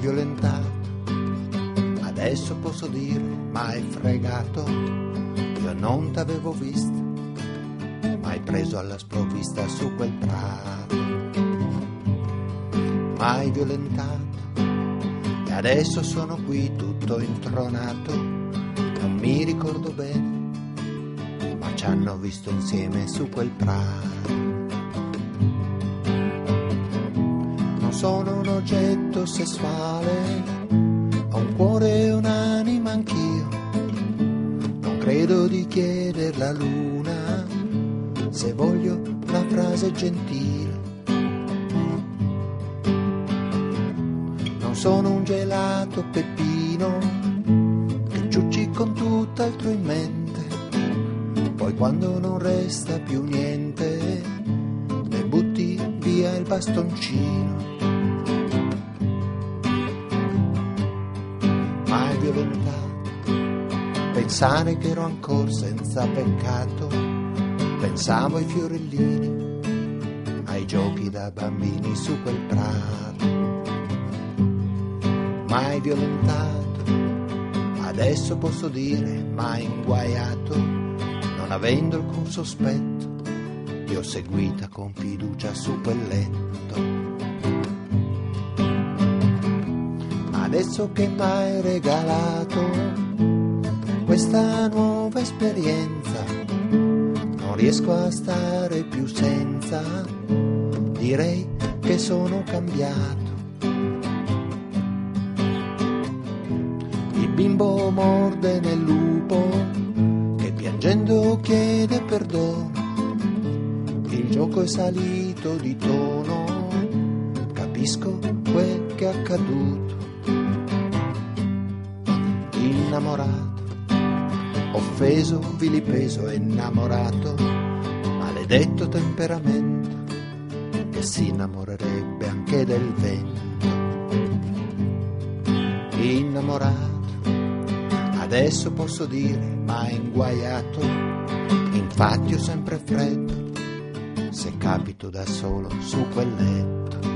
violentato, adesso posso dire mai fregato, io non t'avevo visto, mai preso alla sprovvista su quel prato, mai violentato, e adesso sono qui tutto intronato, non mi ricordo bene, ma ci hanno visto insieme su quel prato. Non sono un oggetto sessuale, ho un cuore e un'anima anch'io, non credo di chiedere la luna, se voglio una frase gentile. Non sono un gelato peppino che ciucci con tutt'altro in mente, poi quando non resta più niente ne butti via il bastoncino. Mai violentato, pensare che ero ancora senza peccato, pensavo ai fiorellini, ai giochi da bambini su quel prato. Mai violentato, adesso posso dire mai inguaiato, non avendo alcun sospetto, ti ho seguita con fiducia su quel letto. Adesso che m'hai regalato questa nuova esperienza, non riesco a stare più senza, direi che sono cambiato. Il bimbo morde nel lupo che piangendo chiede perdono, il gioco è salito di tono, capisco quel che è accaduto. Innamorato, offeso, vilipeso e innamorato, maledetto temperamento che si innamorerebbe anche del vento. Innamorato, adesso posso dire mai inguaiato, infatti ho sempre freddo se capito da solo su quel letto.